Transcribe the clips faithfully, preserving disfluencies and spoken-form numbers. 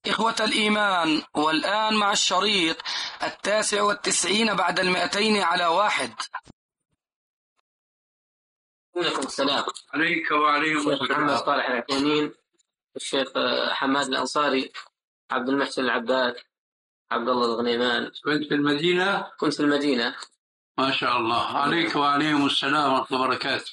إخوة الإيمان، والآن مع الشريط التاسع والتسعين بعد المئتين على واحد. عليكم السلام. عليك وعليكم الشيخ محمد صالح العثيمين، الشيخ حماد الأنصاري، عبد المحسن العباد، عبد الله الغنيمان. كنت في المدينة؟ كنت في المدينة. ما شاء الله. عليك وعليهم السلام ورحمة الله وبركاته.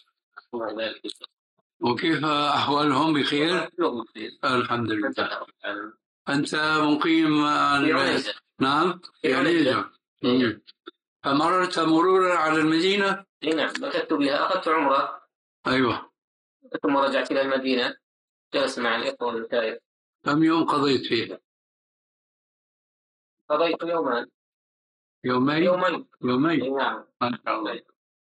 وكيف أحوالهم؟ بخير؟ الحمد لله. أنت مقيم عن... نعم في عنيزة. فمررت مرورا على المدينة؟ نعم، مكثت بها، أخذت عمرة. أيوة. ثم رجعت إلى المدينة، جلست مع الإخوة والمشايخ. كم يوم قضيت فيه؟ قضيت يومان. يومين؟ يومين. يومين. نعم. ما شاء الله.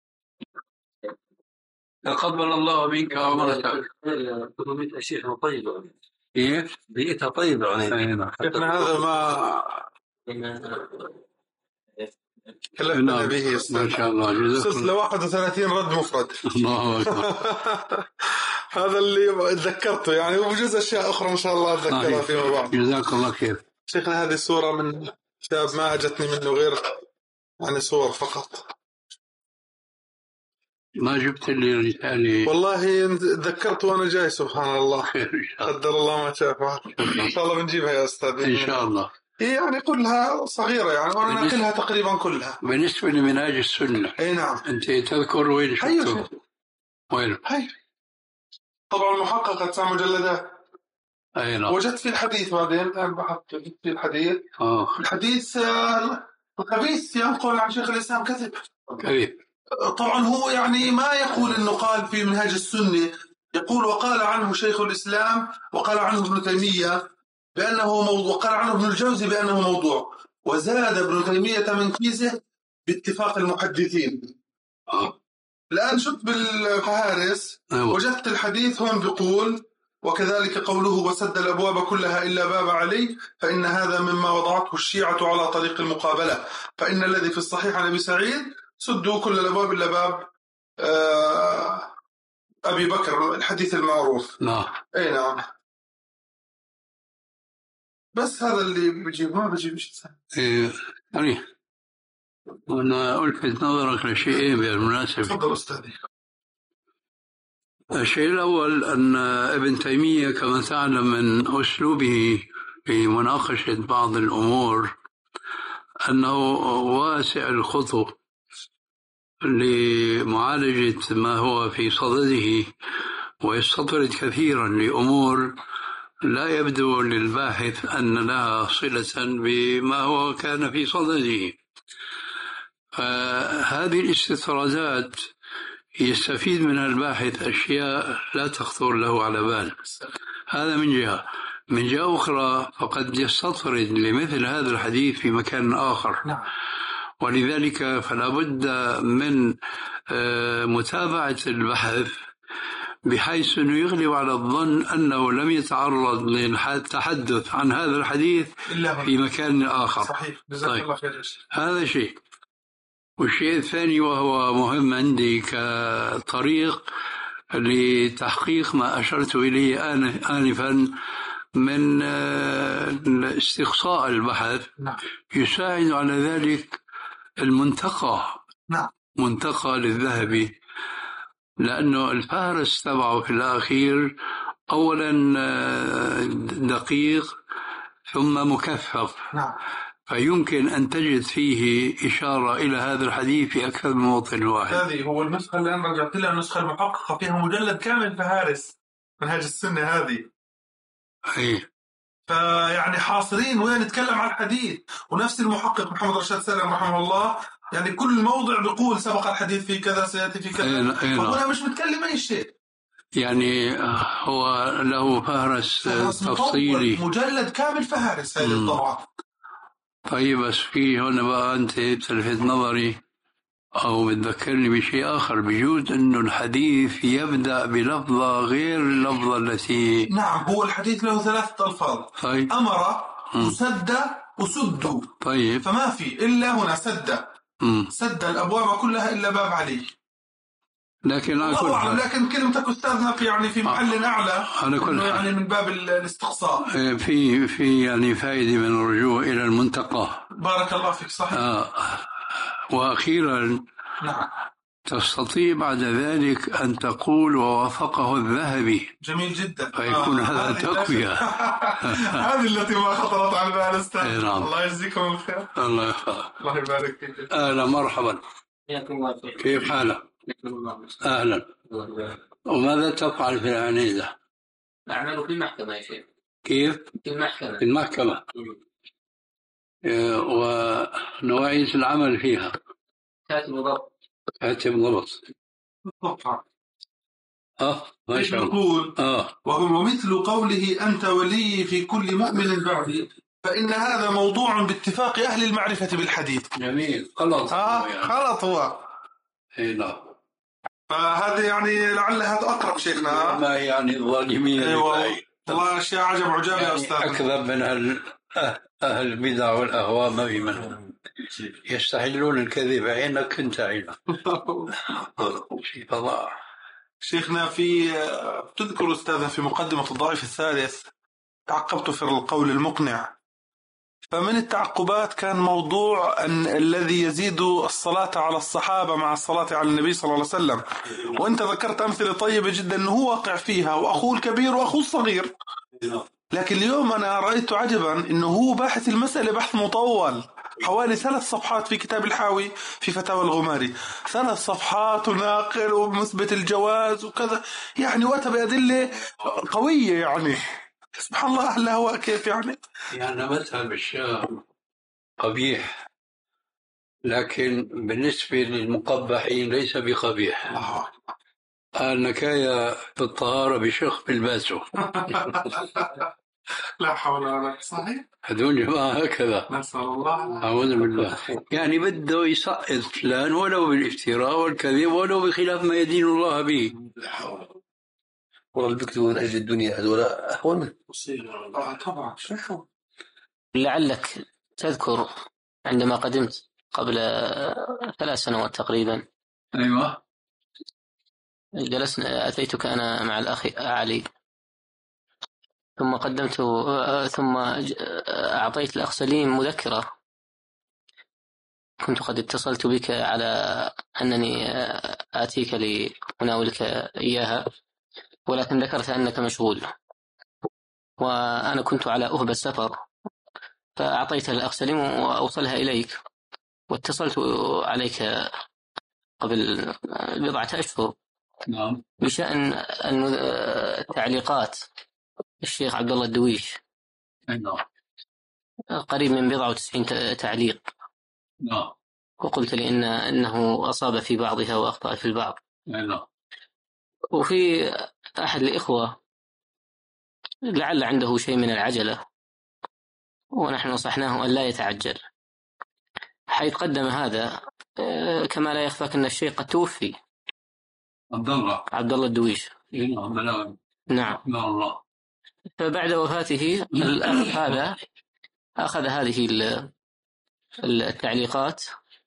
تقبل الله منك عمرتك. بيئتها شيخنا طيبة. كيف؟ بيئتها طيبة يعني. شيخنا هذا ما كلفنا به. ما شاء الله. سلسلة واحد وثلاثين رد مفرد. الله أكبر. هذا اللي تذكرته يعني، وبجوز أشياء أخرى إن شاء الله أتذكرها فيما بعد. جزاك الله خير. شيخنا هذه صورة من كتاب ما أجتني منه غير يعني صور فقط. ما جبت لي رسالة والله تذكرت وأنا جاي. سبحان الله. قدر الله ما شاء فعل. إن شاء الله بنجيبها يا أستاذ. إن شاء الله. هي يعني كلها صغيرة يعني، وأنا ناقلها تقريبا كلها. بالنسبة لمنهاج السنة. أي نعم. أنت تذكر وين شفته؟ أيوة. وين؟ هاي طبعا محققة تسع مجلدات. أي نعم. وجدت في الحديث بعدين بحثت في الحديث. آه. الحديث الخبيث ينقل عن شيخ الإسلام كذب. كذب. طبعا هو يعني ما يقول إنه قال في منهاج السنة، يقول وقال عنه شيخ الإسلام وقال عنه ابن تيمية بأنه موضوع، وقال عنه ابن الجوزي بأنه موضوع، وزاد ابن تيمية من كيسه باتفاق المحدثين. آه. الآن شفت بالفهارس وجدت الحديث هون بيقول وكذلك قوله وسد الأبواب كلها إلا باب علي، فإن هذا مما وضعته الشيعة على طريق المقابلة، فإن الذي في الصحيح عن أبي سعيد سدوا كل الأبواب إلا باب آه أبي بكر، الحديث المعروف. نعم. أي نعم. بس هذا اللي بجيب، ما بجيب شيء ثاني. إيه يعني أنا ألفت نظرك لشيئين بالمناسبة. تفضل أستاذي. الشيء الأول أن ابن تيمية كما تعلم من أسلوبه في مناقشة بعض الأمور أنه واسع الخطو لمعالجة ما هو في صدده، ويستطرد كثيرا لأمور لا يبدو للباحث أن لها صلة بما هو كان في صدده. فهذه الاستطرادات يستفيد منها الباحث أشياء لا تخطر له على بال. هذا من جهة. من جهة أخرى فقد يستطرد لمثل هذا الحديث في مكان آخر. نعم. ولذلك فلا بد من متابعة البحث بحيث أنه يغلب على الظن أنه لم يتعرض للتحدث عن هذا الحديث في مكان آخر. صحيح. جزاك طيب. الله خير. هذا شيء. والشيء الثاني وهو مهم عندي كطريق لتحقيق ما أشرت إليه آنفا من استقصاء البحث. نعم. يساعد على ذلك المنتقى. نعم. منتقى للذهبي، لأنه الفهرس تبعه في الأخير أولا دقيق ثم مكثف. نعم. فيمكن أن تجد فيه إشارة إلى هذا الحديث في أكثر من موطن واحد. هذه هو النسخة اللي أنا رجعت لها، النسخة المحققة فيها مجلد كامل فهارس منهاج السنة هذه. أي. فيعني حاصرين وين نتكلم عن الحديث، ونفس المحقق محمد رشاد سالم رحمه الله يعني كل موضع بيقول سبق الحديث في كذا سيأتي في كذا. فهنا مش متكلم أي شيء. يعني هو له فهرس تفصيلي، مجلد كامل فهارس هذه الطبعة. طيب بس في هنا بقى أنت تلفت نظري أو بتذكرني بشيء آخر. بيجوز أنه الحديث يبدأ بلفظة غير اللفظة التي. نعم. هو الحديث له ثلاثة ألفاظ. طيب. أمر وسد وسدوا. طيب. فما في إلا هنا سد. م. سد الأبواب كلها إلا باب علي. لكن الله أعلم، لكن كلمتك أستاذنا في يعني في محل أعلى، أنا كل يعني من باب الاستقصاء في في يعني فائدة من الرجوع إلى المنتقى. بارك الله فيك. صحيح. آه. وأخيرا نعم. تستطيع بعد ذلك أن تقول ووافقه الذهبي. جميل جدا. فيكون آه. هذا تقوية. هذه التي ما خطرت على بال أستاذ. نعم. الله يجزيكم الخير. الله يحفظك. الله يبارك فيك. أهلا مرحبا. كيف حالك؟ أهلا. وماذا تفعل في العنيزة؟ أعمل في المحكمة يا شيخ. كيف؟ في المحكمة. في المحكمة. ونوعية العمل فيها؟ كاتب ضبط. كاتب ضبط. اه ما شاء الله. آه. وهو مثل قوله أنت ولي في كل مؤمن بعدي، فإن هذا موضوع باتفاق أهل المعرفة بالحديث. جميل. غلط. آه يعني. غلط هو. إيه لا. فهذا يعني لعل هذا أقرب شيخنا. ما يعني الظالمين. أيوة. والله أشياء عجب عجاب يا أستاذ. أكذب من أهل أهل البدع والأهواء ما في منهم. يستحلون الكذب عينك كنت عينك. شيء فظاع. شيخنا في تذكر أستاذنا في مقدمة الضعيف الثالث تعقبت في القول المقنع، فمن التعقبات كان موضوع أن الذي يزيد الصلاة على الصحابة مع الصلاة على النبي صلى الله عليه وسلم، وأنت ذكرت أمثلة طيبة جدا أنه هو واقع فيها وأخوه الكبير وأخوه الصغير. لكن اليوم أنا رأيت عجبا أنه هو باحث المسألة بحث مطول حوالي ثلاث صفحات في كتاب الحاوي في فتاوى الغماري، ثلاث صفحات وناقل ومثبت الجواز وكذا، يعني وأتى بأدلة قوية. يعني سبحان الله أهل هو كيف يعني يعني مذهب الشام قبيح، لكن بالنسبة للمقبحين ليس بقبيح. النكاية في الطهارة بشخ بالباسو. لا حول ولا قوة. صحيح. هذول جماعة هكذا. نسأل الله. أعوذ بالله. يعني بده يسقط فلان ولو بالافتراء والكذب ولو بخلاف ما يدين الله به. لا حول. والله اللي بيكتبوا من أجل الدنيا هذول أهون من. آه طبعا. لعلك تذكر عندما قدمت قبل ثلاث سنوات تقريبا. أيوة. جلسنا أتيتك أنا مع الأخ علي، ثم قدمت ثم أعطيت الأخ سليم مذكرة، كنت قد اتصلت بك على أنني آتيك لأناولك إياها، ولكن ذكرت أنك مشغول وأنا كنت على أهب السفر، فأعطيتها للأخ سليم وأوصلها إليك، واتصلت عليك قبل بضعة أشهر. نعم. بشأن التعليقات الشيخ عبد الله الدويش. نعم. قريب من بضعة وتسعين تعليق. نعم. وقلت لي إن أنه أصاب في بعضها وأخطأ في البعض. نعم. وفي أحد الإخوة لعل عنده شيء من العجلة، ونحن نصحناه أن لا يتعجل، حيث قدم هذا كما لا يخفاك أن الشيخ قد توفي. عبد الله عبد الله الدويش. نعم. نعم. نعم الله. فبعد وفاته الأخ هذا أخذ هذه التعليقات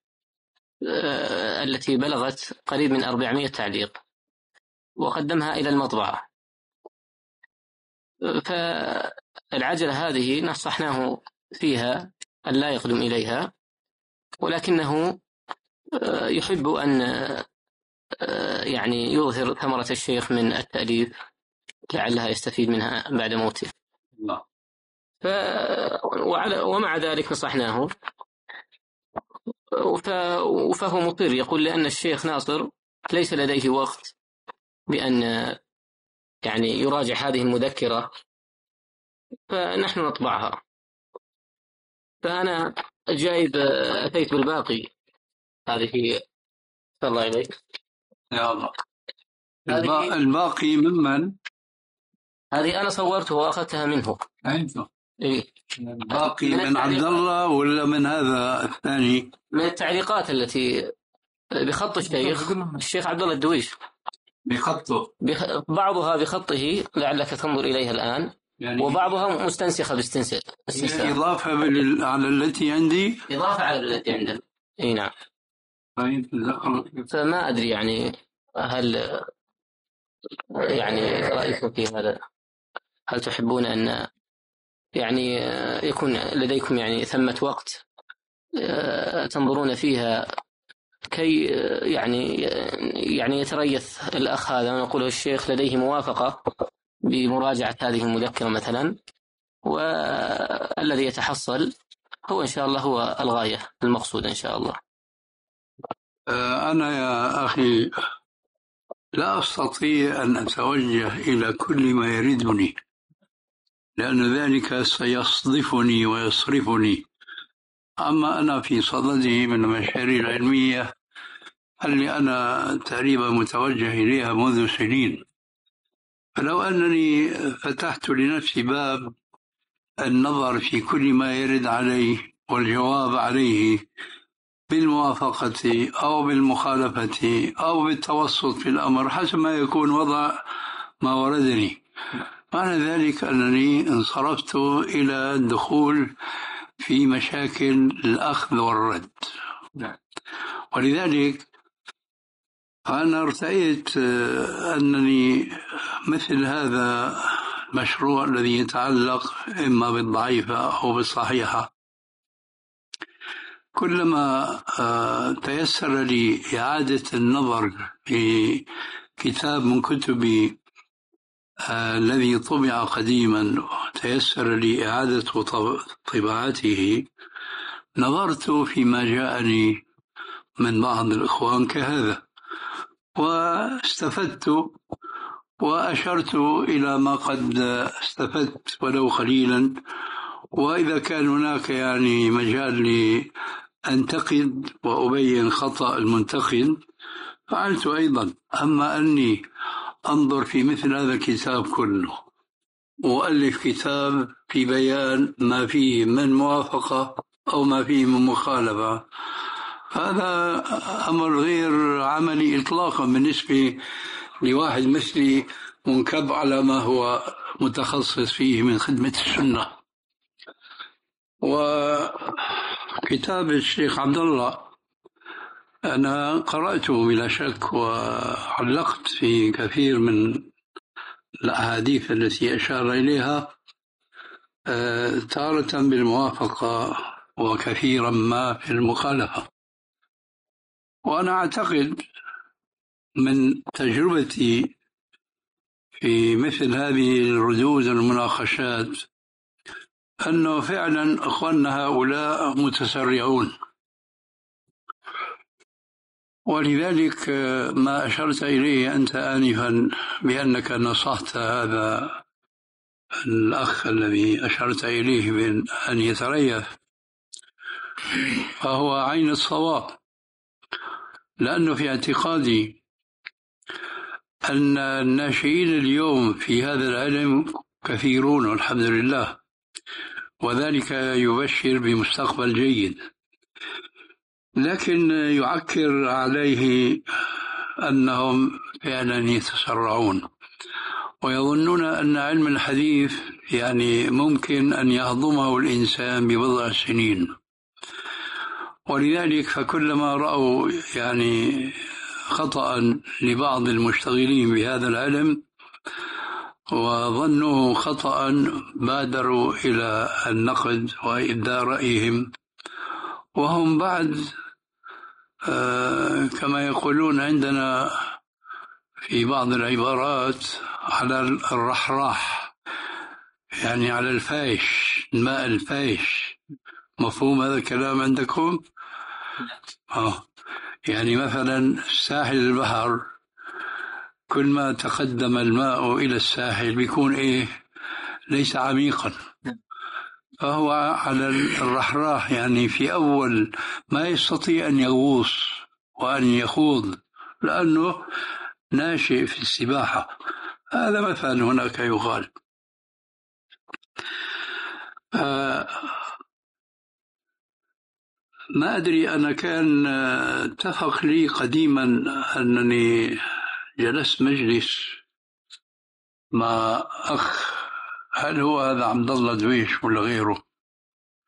التي بلغت قريب من أربعمائة تعليق وقدمها إلى المطبعة. فالعجلة هذه نصحناه فيها أن لا يقدم إليها، ولكنه يحب أن يعني يظهر ثمرة الشيخ من التأليف لعلها يستفيد منها بعد موته. الله. ف... وعلى... ومع ذلك نصحناه، ف... فهو مطير يقول لأن الشيخ ناصر ليس لديه وقت بأن يعني يراجع هذه المذكرة، فنحن نطبعها. فأنا جايب أتيت بالباقي، هذه الله إليك. يا الله. الباقي ممن؟ هذه أنا صورته وأخذتها منه. أنت؟ إيه. الباقي من, من عبد الله ولا من هذا الثاني؟ من التعليقات التي بخط الشيخ الشيخ عبد الله الدويش. بخطه؟ بخ... بعضها بخطه لعلك تنظر إليها الآن، يعني وبعضها مستنسخة باستنساخ. إضافة بال... على التي عندي. إضافة على التي عندك. إيه نعم. فما أدري يعني هل يعني رأيكم في هذا؟ هل تحبون أن يعني يكون لديكم يعني ثمة وقت تنظرون فيها كي يعني يعني يتريث الأخ هذا ونقوله الشيخ لديه موافقة بمراجعة هذه المذكرة مثلا، والذي يتحصل هو إن شاء الله هو الغاية المقصودة إن شاء الله؟ أنا يا أخي لا أستطيع أن أتوجه إلى كل ما يردني، لأن ذلك سيصدفني ويصرفني. أما أنا في صدده من المشاريع العلمية اللي أنا تقريبا متوجه إليها منذ سنين، فلو أنني فتحت لنفسي باب النظر في كل ما يرد عليه والجواب عليه بالموافقة أو بالمخالفة أو بالتوسط في الأمر حسب ما يكون وضع ما وردني، معنى ذلك أنني انصرفت إلى الدخول في مشاكل الأخذ والرد. ولذلك أنا ارتأيت أنني مثل هذا المشروع الذي يتعلق إما بالضعيفة أو بالصحيحة، كلما تيسر لي إعادة النظر في كتاب من كتبي الذي طبع قديما تيسر لي إعادة طباعته، نظرت فيما جاءني من بعض الإخوان كهذا واستفدت وأشرت إلى ما قد استفدت ولو قليلا، وإذا كان هناك يعني مجال لأنتقد وأبين خطأ المنتقد فعلت أيضا. أما أني أنظر في مثل هذا الكتاب كله وألف كتاب في بيان ما فيه من موافقة أو ما فيه من مخالفة، هذا أمر غير عملي إطلاقا بالنسبة لواحد مثلي منكب على ما هو متخصص فيه من خدمة السنة. وكتاب الشيخ عبد الله أنا قرأته بلا شك وعلقت في كثير من الأحاديث التي أشار إليها تارة بالموافقة وكثيرا ما في المخالفة. وأنا أعتقد من تجربتي في مثل هذه الردود والمناقشات أنه فعلا أخواننا هؤلاء متسرعون، ولذلك ما أشرت إليه أنت آنفا بأنك نصحت هذا الأخ الذي أشرت إليه بأن يتريث فهو عين الصواب، لأنه في اعتقادي أن الناشئين اليوم في هذا العلم كثيرون والحمد لله، وذلك يبشر بمستقبل جيد، لكن يعكر عليه أنهم فعلا يتسرعون ويظنون أن علم الحديث يعني ممكن أن يهضمه الإنسان ببضع سنين. ولذلك فكلما رأوا يعني خطأ لبعض المشتغلين بهذا العلم وظنوه خطأ بادروا إلى النقد وإبداء رأيهم، وهم بعد آه كما يقولون عندنا في بعض العبارات على الرحراح، يعني على الفايش، الماء الفايش. مفهوم هذا الكلام عندكم؟ آه. يعني مثلا ساحل البحر كل ما تقدم الماء إلى الساحل بيكون إيه؟ ليس عميقا، فهو على الرحراح، يعني في أول ما يستطيع أن يغوص وأن يخوض لأنه ناشئ في السباحة. هذا مثلا هناك يقال. آه ما أدري، أنا كان اتفق لي قديما أنني جلست مجلس مع أخ، هل هو هذا عبد الله دويش ولا غيره،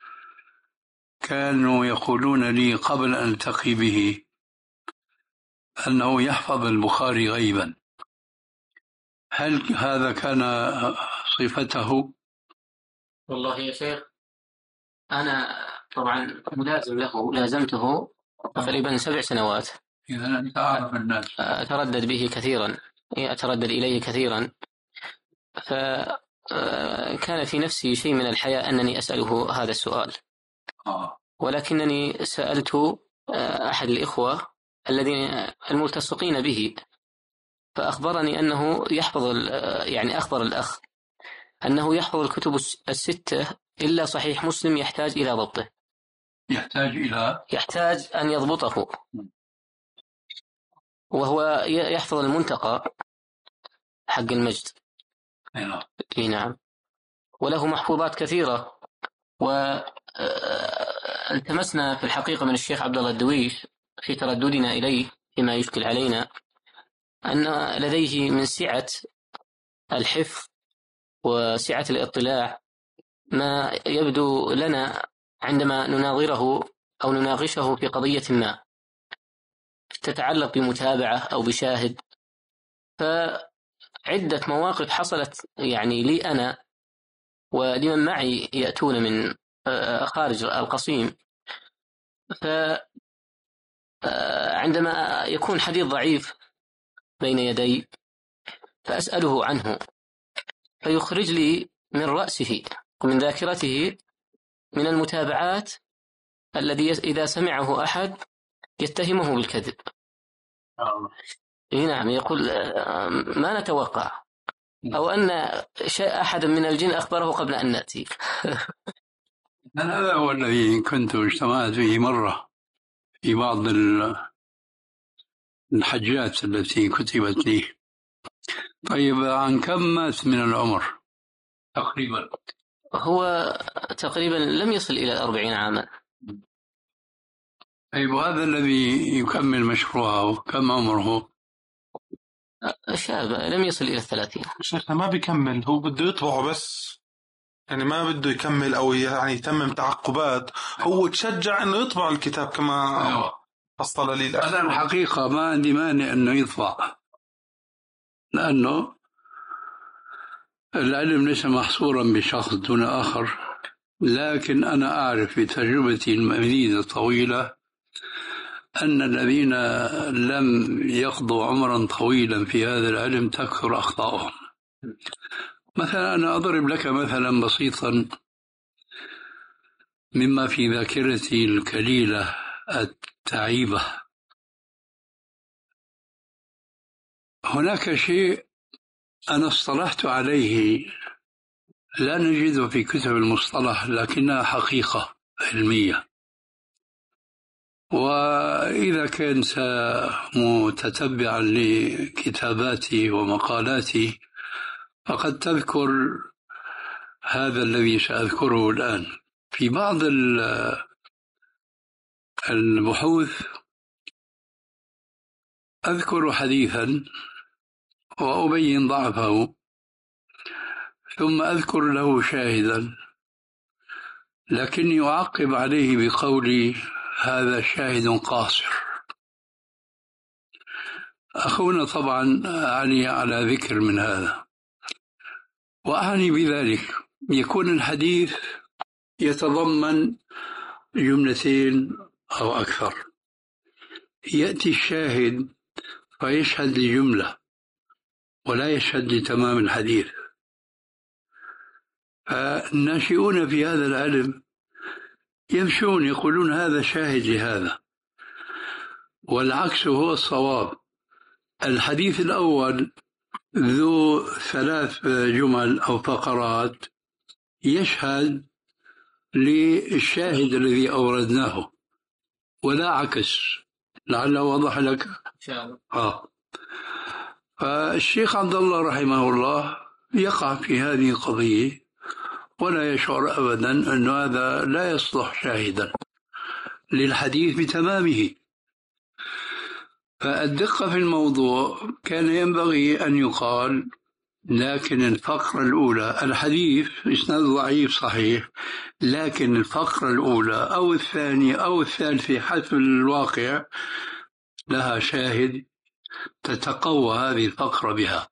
كانوا يقولون لي قبل أن ألتقي به أنه يحفظ البخاري غيبا، هل هذا كان صفته؟ والله يا شيخ أنا طبعا ملازم له، لازمته تقريبا سبع سنوات. إذا أنت أعرف الناس. أتردد به كثيرا، أتردد إليه كثيرا، فكان في نفسي شيء من الحياء أنني أسأله هذا السؤال، ولكنني سألت أحد الإخوة الذين الملتصقين به، فأخبرني أنه يحفظ، يعني أخبر الأخ أنه يحفظ الكتب الستة إلا صحيح مسلم يحتاج إلى ضبطه، يحتاج إلى يحتاج أن يضبطه، وهو يحفظ المنتقى حق المجد. إيه نعم، وله محفوظات كثيرة. والتمسنا في الحقيقة من الشيخ عبد الله الدويش في ترددنا إليه فيما يشكل علينا أن لديه من سعة الحفظ وسعة الاطلاع ما يبدو لنا عندما نناظره أو نناقشه في قضية ما تتعلق بمتابعة أو بشاهد. فعدة مواقف حصلت يعني لي أنا ولمن معي يأتون من خارج القصيم، فعندما يكون حديث ضعيف بين يدي فأسأله عنه فيخرج لي من رأسه ومن ذاكرته من المتابعات الذي إذا سمعه أحد يتهمه بالكذب. إيه نعم، يقول ما نتوقع، أو أن أحد من الجن أخبره قبل أن نأتي. هذا هو الذي كنت اجتمعت فيه مرة في بعض الحجات التي كتبت لي. طيب، عن كم مات من العمر تقريبا؟ هو تقريبا لم يصل إلى أربعين عاما. طيب، وهذا الذي يكمل مشروعه كم عمره؟ شاب لم يصل إلى الثلاثين. شيخنا ما بيكمل، هو بده يطبعه بس، يعني ما بده يكمل أو يعني يتمم تعقبات، هو تشجع إنه يطبع الكتاب كما فصل لي الأخ. أنا الحقيقة ما عندي مانع إنه يطبع، لأنه العلم ليس محصورا بشخص دون آخر، لكن أنا أعرف بتجربتي المديدة الطويلة أن الذين لم يقضوا عمرا طويلا في هذا العلم تكثر أخطاؤهم. مثلا أنا أضرب لك مثلا بسيطا مما في ذاكرتي الكليلة التعيبة. هناك شيء أنا اصطلحت عليه لا نجده في كتب المصطلح، لكنها حقيقة علمية، وإذا كنت متتبعا لكتاباتي ومقالاتي فقد تذكر هذا الذي سأذكره الآن. في بعض البحوث أذكر حديثا وأبين ضعفه، ثم أذكر له شاهدا، لكني أعقب عليه بقولي هذا شاهد قاصر. أخونا طبعا علي على ذكر من هذا، وأعني بذلك يكون الحديث يتضمن جملتين أو أكثر، يأتي الشاهد فيشهد لجملة ولا يشهد لتمام الحديث. فالناشئون في هذا العلم يمشون يقولون هذا شاهد لهذا، والعكس هو الصواب. الحديث الأول ذو ثلاث جمل أو فقرات يشهد للشاهد الذي أوردناه، ولا عكس. لعل وضح لك. آه. فالشيخ عبد الله رحمه الله يقع في هذه القضية ولا يشعر أبدا أن هذا لا يصلح شاهدا للحديث بتمامه. فالدقة في الموضوع كان ينبغي أن يقال، لكن الفقرة الأولى الحديث إسناد ضعيف صحيح، لكن الفقرة الأولى أو الثانية أو الثالثة حسب الواقع لها شاهد تتقوى هذه الفقرة بها.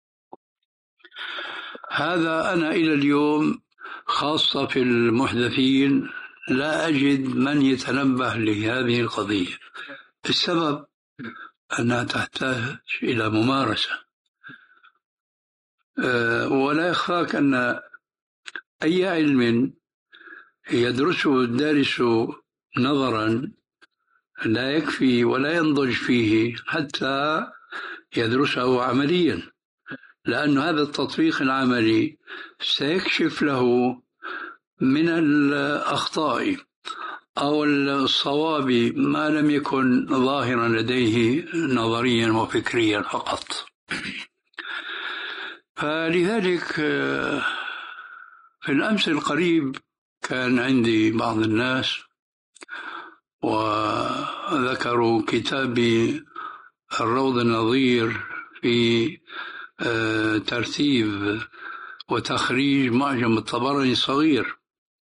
هذا أنا إلى اليوم خاصة في المحدثين لا أجد من يتنبه لهذه القضية. السبب أنها تحتاج إلى ممارسة، ولا يخفاك أن أي علم يدرسه الدارس نظرا لا يكفي ولا ينضج فيه حتى يدرسه عمليا، لأن هذا التطبيق العملي سيكشف له من الأخطاء أو الصواب ما لم يكن ظاهرا لديه نظريا وفكريا فقط. فلذلك في الأمس القريب كان عندي بعض الناس وذكروا كتابي الروض النظير في ترتيب وتخريج معجم الطبراني الصغير.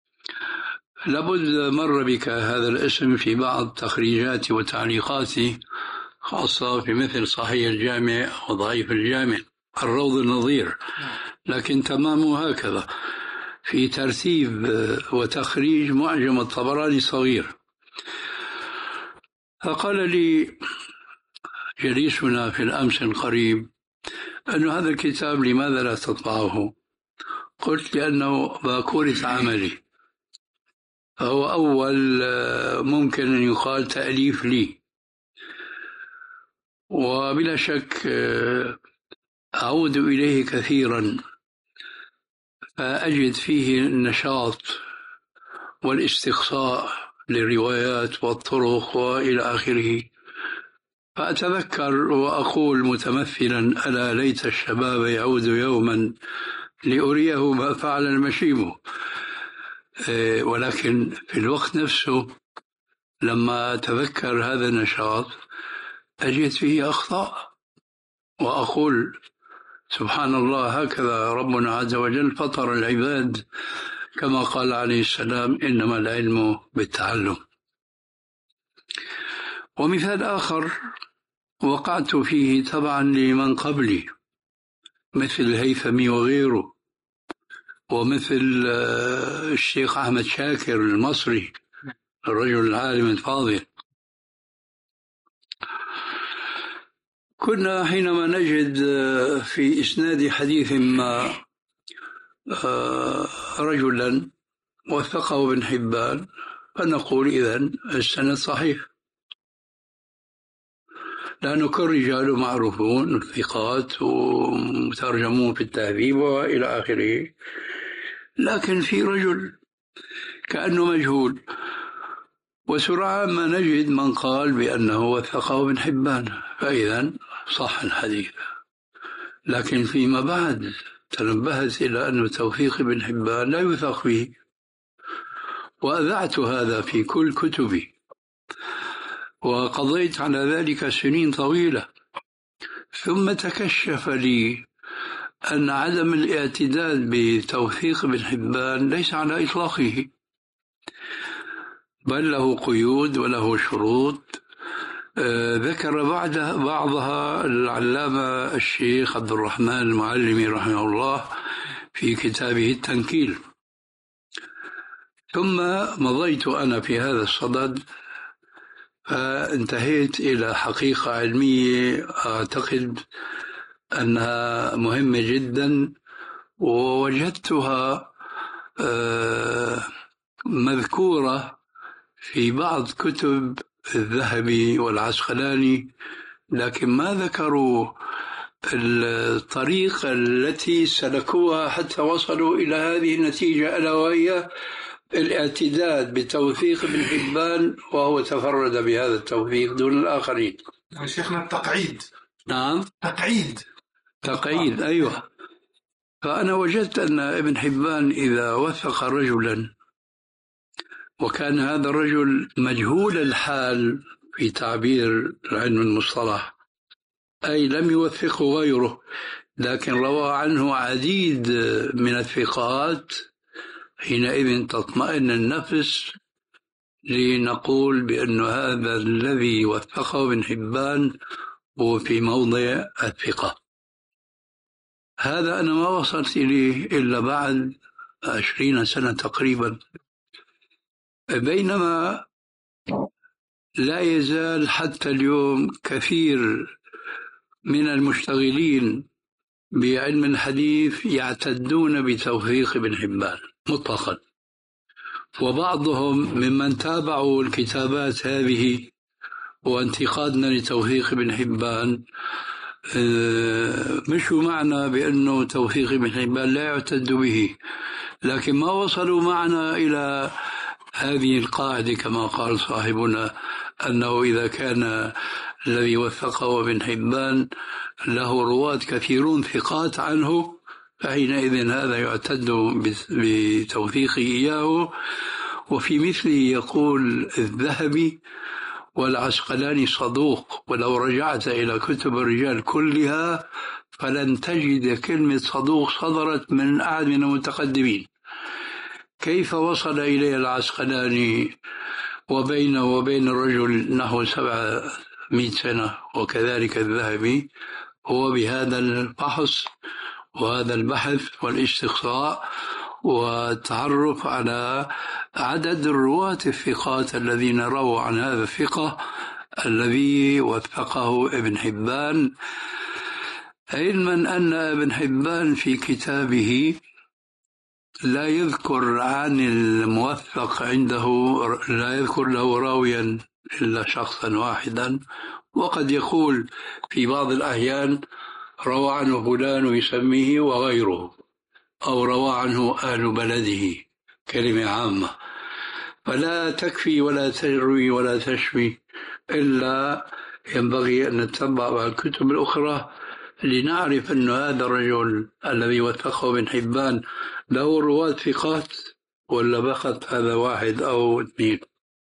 لابد مر بك هذا الاسم في بعض تخريجاتي وتعليقاتي، خاصة في مثل صحيح الجامع وضعيف الجامع، الروض النظير، لكن تمامه هكذا في ترتيب وتخريج معجم الطبراني الصغير. فقال لي جليسنا في الأمس القريب أن هذا الكتاب لماذا لا تطبعه؟ قلت لأنه باكورة عملي، فهو أول ممكن أن يقال تأليف لي، وبلا شك أعود إليه كثيرا فأجد فيه النشاط والاستقصاء للروايات والطرق وإلى آخره. فأتذكر وأقول متمثلا: ألا ليت الشباب يعود يوما لأريه ما فعل المشيب. ولكن في الوقت نفسه لما أتذكر هذا النشاط أجد فيه أخطاء، وأقول سبحان الله، هكذا ربنا عز وجل فطر العباد، كما قال عليه السلام: إنما العلم بالتعلم. ومثال آخر وقعت فيه تبعا لمن قبلي مثل الهيثمي وغيره، ومثل الشيخ أحمد شاكر المصري الرجل العالم الفاضل. كنا حينما نجد في إسناد حديث ما رجلا وثقه ابن حبان فنقول إذن السند صحيح، لأنه كل رجال معروفون ثقات ومترجمون في التهذيب وإلى آخره، لكن في رجل كأنه مجهول، وسرعان ما نجد من قال بأنه وثقه ابن حبان، فإذا صح الحديث. لكن فيما بعد تنبهت إلى أن توثيق ابن حبان لا يوثق به، وأذعت هذا في كل كتبي، وقضيت على ذلك سنين طويلة. ثم تكشف لي أن عدم الاعتداد بتوثيق ابن حبان ليس على إطلاقه، بل له قيود وله شروط ذكر بعد بعضها العلامة الشيخ عبد الرحمن المعلمي رحمه الله في كتابه التنكيل. ثم مضيت أنا في هذا الصدد فانتهيت إلى حقيقة علمية أعتقد أنها مهمة جدا، ووجدتها مذكورة في بعض كتب الذهبي والعسقلاني، لكن ما ذكروا الطريقة التي سلكوها حتى وصلوا إلى هذه النتيجة، ألا وهي الاعتداد بتوثيق ابن حبان، وهو تفرد بهذا التوثيق دون الآخرين. يعني شيخنا التقعيد. نعم، تقعيد تقعيد، أيوة. فأنا وجدت أن ابن حبان إذا وثق رجلا وكان هذا الرجل مجهول الحال في تعبير علم المصطلح، أي لم يوثقه غيره، لكن روى عنه عديد من الثقات، حينئذ تطمئن النفس لنقول بأن هذا الذي وثقه ابن حبان هو في موضع الثقة. هذا أنا ما وصلت إليه إلا بعد عشرين سنة تقريبا، بينما لا يزال حتى اليوم كثير من المشتغلين بعلم الحديث يعتدون بتوثيق ابن حبان مطلقا، وبعضهم ممن تابعوا الكتابات هذه وانتقادنا لتوثيق ابن حبان مشوا معنا بأنه توثيق ابن حبان لا يعتد به، لكن ما وصلوا معنا إلى هذه القاعدة كما قال صاحبنا أنه إذا كان الذي وثقه ابن حبان له رواة كثيرون ثقات عنه فحينئذ هذا يعتد بتوثيقه إياه. وفي مثله يقول الذهبي: والعسقلاني صدوق، ولو رجعت إلى كتب الرجال كلها فلن تجد كلمة صدوق صدرت من أحد من المتقدمين. كيف وصل إليه العسقلاني وبينه وبين الرجل نحو سبعمائة سنة، وكذلك الذهبي؟ هو بهذا الفحص وهذا البحث والاستقصاء والتعرف على عدد الرواة الثقات الذين رووا عن هذا الثقة الذي وثقه ابن حبان، علما أن ابن حبان في كتابه لا يذكر عن الموثق عنده، لا يذكر له راويا إلا شخصا واحدا، وقد يقول في بعض الأحيان روى عنه فلان ويسميه وغيره، أو روى عنه أهل بلده، كلمة عامة. فلا تكفي ولا تروي ولا تشفي، إلا ينبغي أن نتبع مع الكتب الأخرى لنعرف أن هذا الرجل الذي وثقه ابن حبان له رواة ثقات ولا فقط هذا واحد أو اثنين.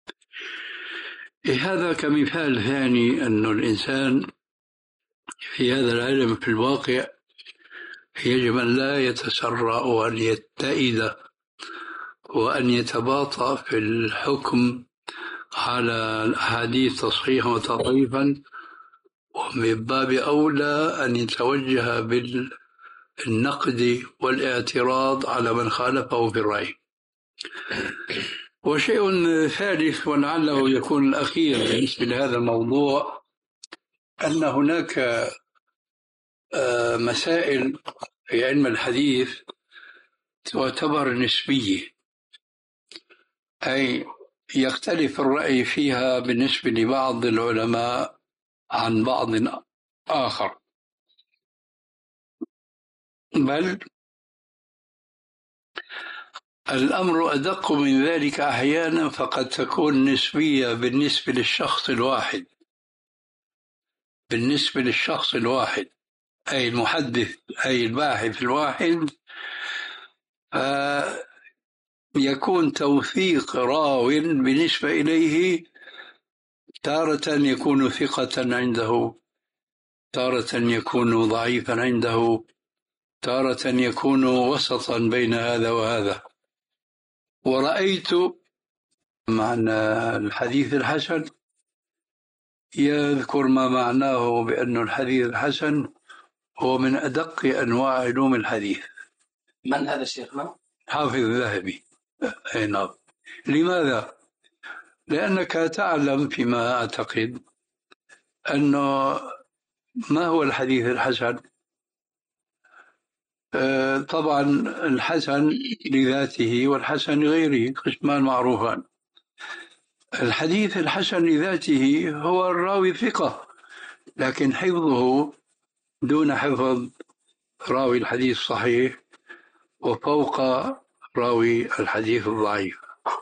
هذا كمثال ثاني أن الإنسان في هذا العلم في الواقع يجب أن لا يتسرع وأن يتئد وأن يتباطأ في الحكم على الأحاديث تصحيحا وتضعيفا، ومن باب أولى أن يتوجه بالنقد والاعتراض على من خالفه في الرأي. وشيء ثالث ولعله يكون الأخير بالنسبة لهذا الموضوع، أن هناك مسائل في علم الحديث تعتبر نسبية، أي يختلف الرأي فيها بالنسبة لبعض العلماء عن بعض آخر، بل الأمر أدق من ذلك أحيانا، فقد تكون نسبية بالنسبة للشخص الواحد بالنسبة للشخص الواحد أي المحدث أي الباحث الواحد، فيكون توثيق راو بالنسبة إليه تارة يكون ثقة عنده، تارة يكون ضعيفا عنده، تارة يكون وسطا بين هذا وهذا. ورأيت معنى الحديث الحسن يذكر ما معناه بأن الحديث الحسن هو من أدق أنواع علوم الحديث. من هذا شيخنا؟ حافظ الذهبي. أي نعم. لماذا؟ لأنك تعلم فيما أعتقد أنه ما هو الحديث الحسن؟ أه طبعا الحسن لذاته والحسن لغيره قسمان معروفان. الحديث الحسن لذاته هو الراوي ثقة، لكن حفظه دون حفظ راوي الحديث الصحيح وفوق راوي الحديث الضعيف.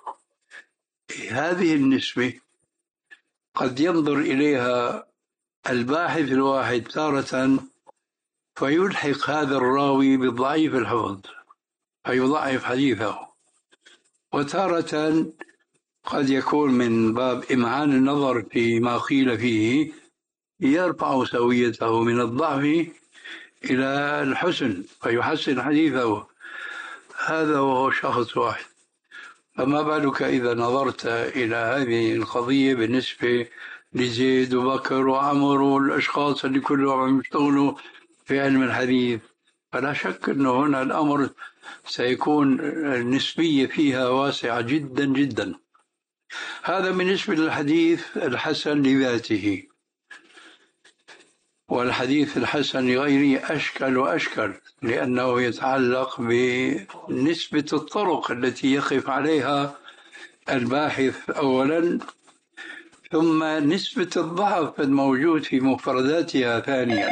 هذه النسبة قد ينظر إليها الباحث الواحد تارة فيلحق هذا الراوي بالضعيف الحفظ فيضعف حديثه، وتارة قد يكون من باب إمعان النظر فيما قيل فيه يرفع سويته من الضعف إلى الحسن فيحسن حديثه. هذا وهو شخص واحد. فما بالك إذا نظرت إلى هذه القضية بالنسبة لزيد وبكر وعمر والأشخاص اللي كلهم عم يشتغلوا في علم الحديث. فلا شك أنه هنا الأمر سيكون النسبية فيها واسعة جدا جدا. هذا بالنسبة للحديث الحسن لذاته. والحديث الحسن لغيره أشكل وأشكل، لأنه يتعلق بنسبة الطرق التي يقف عليها الباحث أولا، ثم نسبة الضعف الموجود في مفرداتها ثانيا.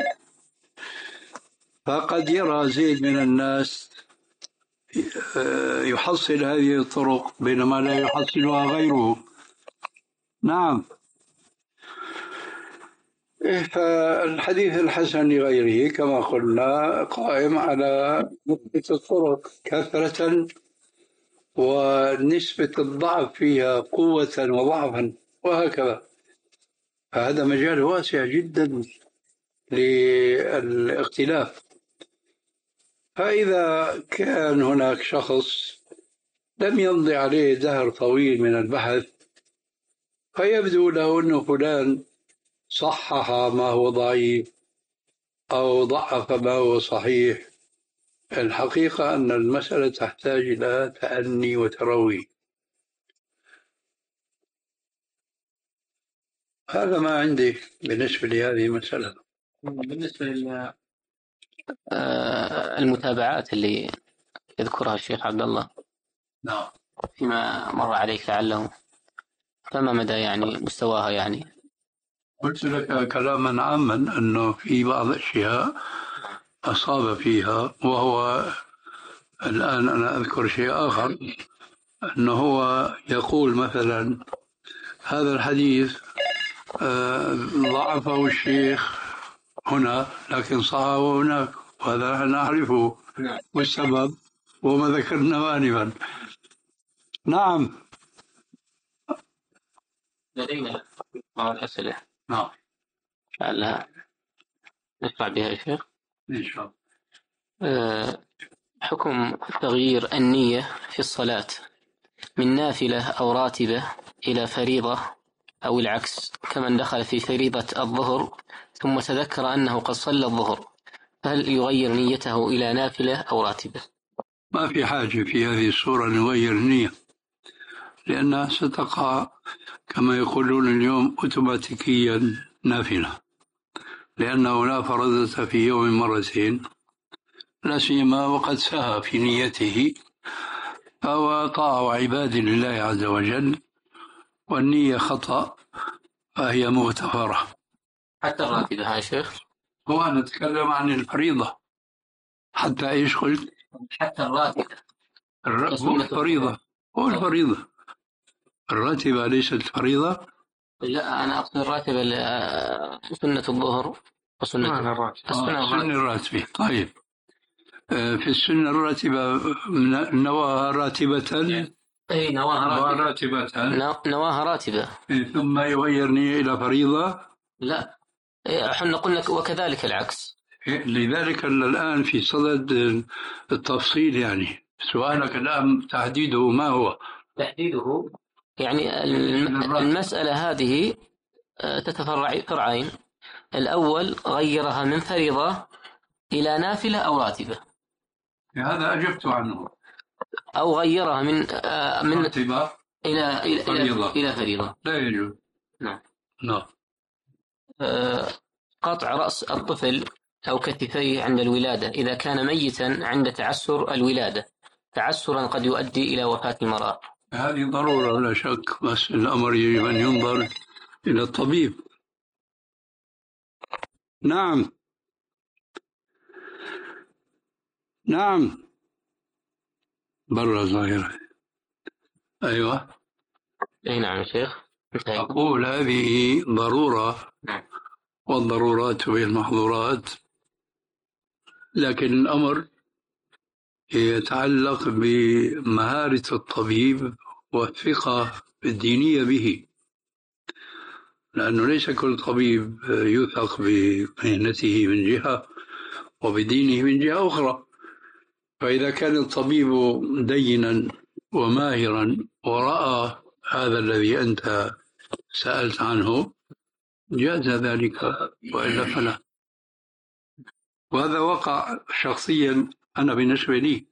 فقد يرى زيد من الناس يحصل هذه الطرق بينما لا يحصلها غيره. نعم. فالحديث الحسن لغيره كما قلنا قائم على نسبة الطرق كثرة ونسبة الضعف فيها قوة وضعفا وهكذا. فهذا مجال واسع جدا للاختلاف. فإذا كان هناك شخص لم يمضي عليه دهر طويل من البحث فيبدو له أنه فلان صحح ما هو ضعيف أو ضعف ما هو صحيح، الحقيقة أن المسألة تحتاج إلى تأني وتروي. هذا ما عندي بالنسبة لهذه المسألة. بالنسبة للمتابعات اللي يذكرها الشيخ عبد الله نعم فيما مر عليك لعله، فما مدى يعني مستواها؟ يعني قلت لك كلاما عاما أنه في بعض الأشياء أصاب فيها، وهو الآن أنا أذكر شيء آخر، أنه هو يقول مثلا هذا الحديث ضعفه الشيخ هنا لكن صححه هناك، وهذا نحن نعرفه والسبب وما ذكرنا آنفا. نعم. لدينا بعض الأسئلة. نعم. لعلها نشرع بها يا شيخ. إن شاء الله. أه حكم تغيير النية في الصلاة من نافلة أو راتبة إلى فريضة أو العكس، كمن دخل في فريضة الظهر ثم تذكر أنه قد صلى الظهر، فهل يغير نيته إلى نافلة أو راتبة؟ ما في حاجة في هذه الصورة نغير النية، لأنها ستقع كما يقولون اليوم أوتوماتيكيا نافلة، لأنه لا فرضت في يوم مرتين، لا سيما وقد سهى في نيته، فهو طاعة عباد لله عز وجل، والنية خطأ فهي مغتفرة. حتى الراتبة يا شيخ؟ هو نتكلم عن الفريضة. حتى إيش قلت؟ حتى الراتبة. هو الفريضة، هو الفريضة. الراتبة ليست فريضة. لا أنا أقصد الراتبة سنة الظهر وسنة الراتبة. السنة الراتبة. طيب في السنة الراتبة نواها راتبة. أي نواها راتبة. نواها راتبة. ثم يغيرني إلى فريضة. لا احنا قلنا وكذلك العكس. لذلك الآن في صدد التفصيل، يعني سؤالك الآن تحديده ما هو؟ تحديده يعني المسألة هذه تتفرع فرعين. الأول غيرها من فريضة إلى نافلة أو راتبة، هذا أجبت عنه. أو غيرها من من راتبة إلى إلى فريضة. إلى فريضة لا يجوز. نعم. نعم. قطع رأس الطفل أو كتفيه عند الولادة إذا كان ميتا عند تعسر الولادة، تعسرا قد يؤدي إلى وفاة المرأة. هذه ضرورة لا شك، بس الأمر يجب أن ينظر إلى الطبيب. نعم نعم برا ظاهرة. أيوة. أي نعم يا شيخ. أقول هذه ضرورة، والضرورات هي المحظورات، لكن الأمر يتعلق بمهارة الطبيب والثقة الدينية به، لأنه ليس كل طبيب يثق بمهنته من جهة وبدينه من جهة أخرى. فإذا كان الطبيب دينا وماهرا ورأى هذا الذي أنت سألت عنه جاز ذلك، وإلا فلا. وهذا وقع شخصيا أنا بالنسبة لي.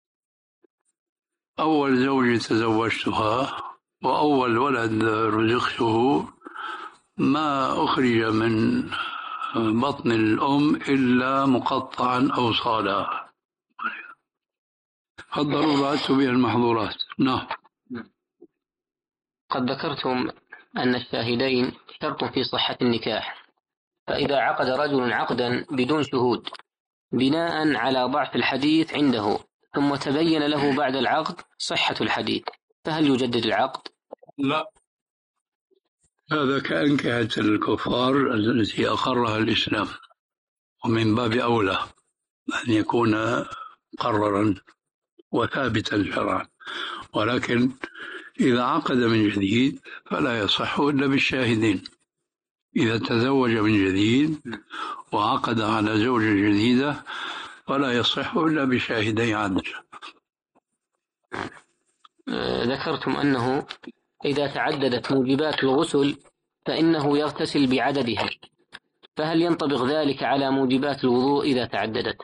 أول زوجة تزوجتها وأول ولد رزقته ما أخرج من بطن الأم إلا مقطعا أو صالا. الضرورات تبيح المحظورات. نعم. قد ذكرتم أن الشاهدين شرط في صحة النكاح، فإذا عقد رجل عقدا بدون شهود بناء على ضعف الحديث عنده ثم تبين له بعد العقد صحة الحديث، فهل يجدد العقد؟ لا، هذا كأنكحة الكفار التي أقرها الإسلام، ومن باب أولى أن يكون مقررا وثابتا شرعا. ولكن إذا عقد من جديد فلا يصح إلا بالشاهدين. إذا تزوج من جديد وعقد على زوجة جديدة فلا يصح إلا بشاهدي عدل. ذكرتم أنه إذا تعددت موجبات الغسل فإنه يغتسل بعددها، فهل ينطبق ذلك على موجبات الوضوء إذا تعددت؟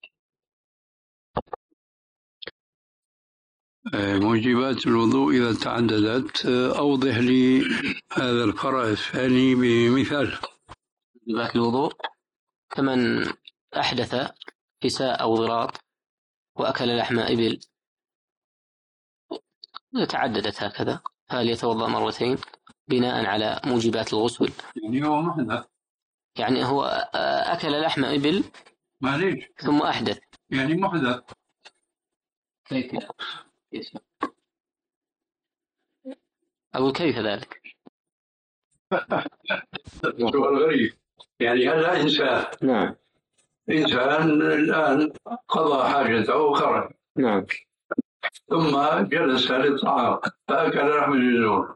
موجبات الوضوء إذا تعددت، أوضح لي هذا الفرع الثاني بمثال. موجبات الوضوء كمن أحدث كساء أو ضراط وأكل لحم إبل، تعددت هكذا، هل يتوضأ مرتين بناء على موجبات الغسل؟ يعني هو محدث، يعني هو أكل لحم إبل معليش ثم أحدث، يعني محدث. كيف أو كيف ذلك؟ سؤال غريب. يعني هذا إنسان، نعم، إنسان الآن قضى حاجته وخرج، نعم، ثم جلس للطعام فأكل لحم الجزور،